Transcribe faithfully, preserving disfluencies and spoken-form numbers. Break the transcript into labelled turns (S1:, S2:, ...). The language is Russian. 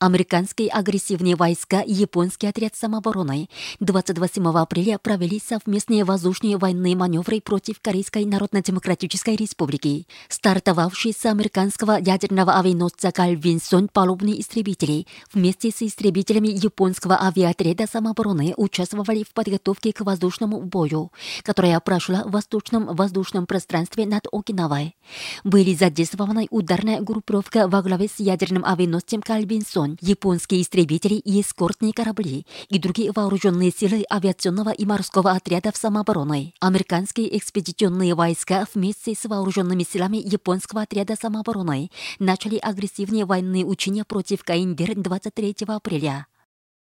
S1: Американские агрессивные войска и японский отряд самообороны двадцать восьмого апреля провели совместные воздушные военные маневры против Корейской Народно-Демократической Республики. Стартовавшие с американского ядерного авианосца Карл Винсон палубные истребители вместе с истребителями японского авиаотряда самообороны участвовали в подготовке к воздушному бою, которая прошла в восточном воздушном пространстве над Окинавой. Были задействованы ударная группировка во главе с ядерным авианосцем Карл Винсон, японские истребители и эскортные корабли и другие вооруженные силы авиационного и морского отрядов самообороны. Американские экспедиционные войска вместе с вооруженными силами японского отряда самообороны начали агрессивные военные учения против КНДР двадцать третьего апреля.